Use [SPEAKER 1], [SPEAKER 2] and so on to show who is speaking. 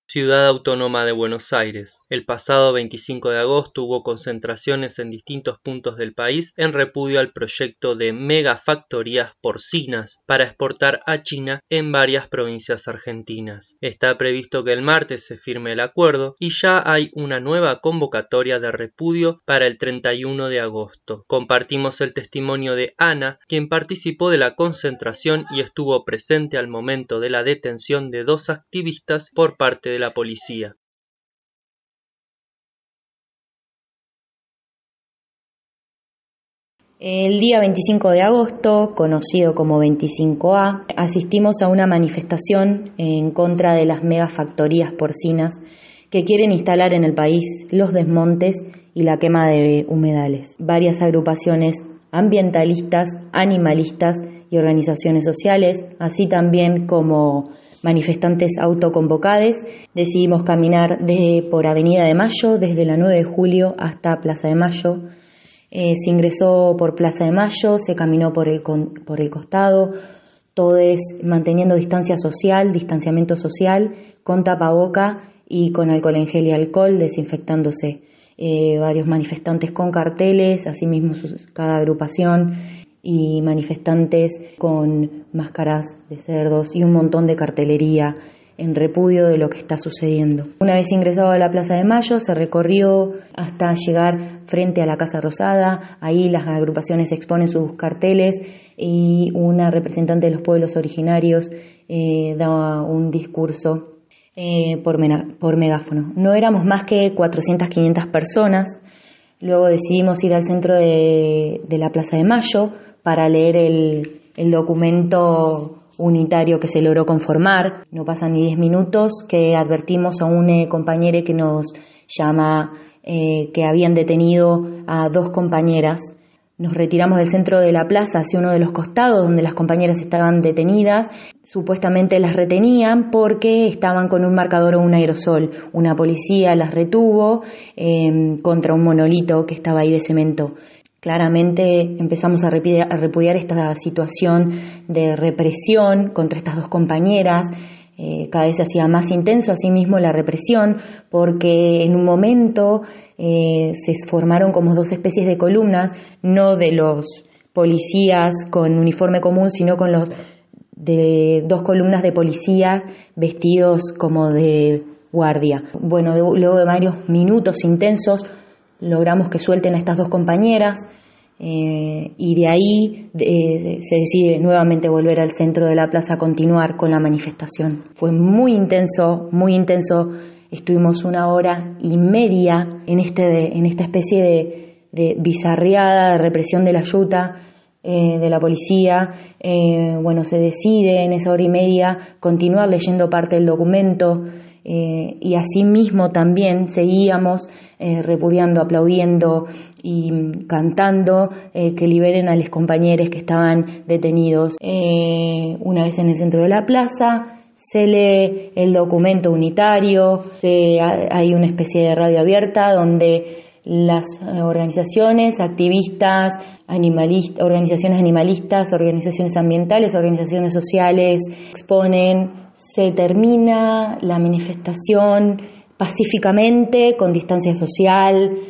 [SPEAKER 1] Ciudad Autónoma de Buenos Aires. El pasado 25 de agosto hubo concentraciones en distintos puntos del país en repudio al proyecto de megafactorías porcinas para exportar a China en varias provincias argentinas. Está previsto que el martes se firme el acuerdo y ya hay una nueva convocatoria de repudio para el 31 de agosto. Compartimos el testimonio de Ana, quien participó de la concentración y estuvo presente al momento de la detención de dos activistas por parte de la policía.
[SPEAKER 2] El día 25 de agosto, conocido como 25A, asistimos a una manifestación en contra de las megafactorías porcinas que quieren instalar en el país los desmontes y la quema de humedales. Varias agrupaciones ambientalistas, animalistas y organizaciones sociales, así también como manifestantes autoconvocados, decidimos caminar por Avenida de Mayo desde la 9 de julio hasta Plaza de Mayo. Se ingresó por Plaza de Mayo, se caminó por el costado, todos manteniendo distanciamiento social, con tapaboca y con alcohol en gel y alcohol, desinfectándose. Varios manifestantes con carteles, asimismo cada agrupación, y manifestantes con máscaras de cerdos y un montón de cartelería en repudio de lo que está sucediendo. Una vez ingresado a la Plaza de Mayo, se recorrió hasta llegar frente a la Casa Rosada. Ahí las agrupaciones exponen sus carteles y una representante de los pueblos originarios daba un discurso por megáfono. No éramos más que 400, 500 personas. Luego decidimos ir al centro de la Plaza de Mayo para leer el documento unitario que se logró conformar. No pasan ni 10 minutos que advertimos a un compañero que nos llama que habían detenido a dos compañeras. Nos retiramos del centro de la plaza hacia uno de los costados donde las compañeras estaban detenidas. Supuestamente las retenían porque estaban con un marcador o un aerosol. Una policía las retuvo contra un monolito que estaba ahí de cemento. Claramente empezamos a repudiar esta situación de represión contra estas dos compañeras. Cada vez se hacía más intenso, asimismo la represión, porque en un momento se formaron como dos especies de columnas, no de los policías con uniforme común, sino con de dos columnas de policías vestidos como de guardia. Bueno, luego de varios minutos intensos, logramos que suelten a estas dos compañeras y de ahí se decide nuevamente volver al centro de la plaza a continuar con la manifestación. Fue muy intenso, estuvimos 1 hora y media en esta especie de bizarreada, de represión de la yuta, de la policía. Se decide en esa hora y media continuar leyendo parte del documento. Y asimismo también seguíamos repudiando, aplaudiendo y cantando que liberen a los compañeros que estaban detenidos. Una vez en el centro de la plaza se lee el documento unitario, hay una especie de radio abierta donde las organizaciones, activistas, organizaciones animalistas, organizaciones ambientales, organizaciones sociales exponen. Se termina la manifestación pacíficamente, con distancia social.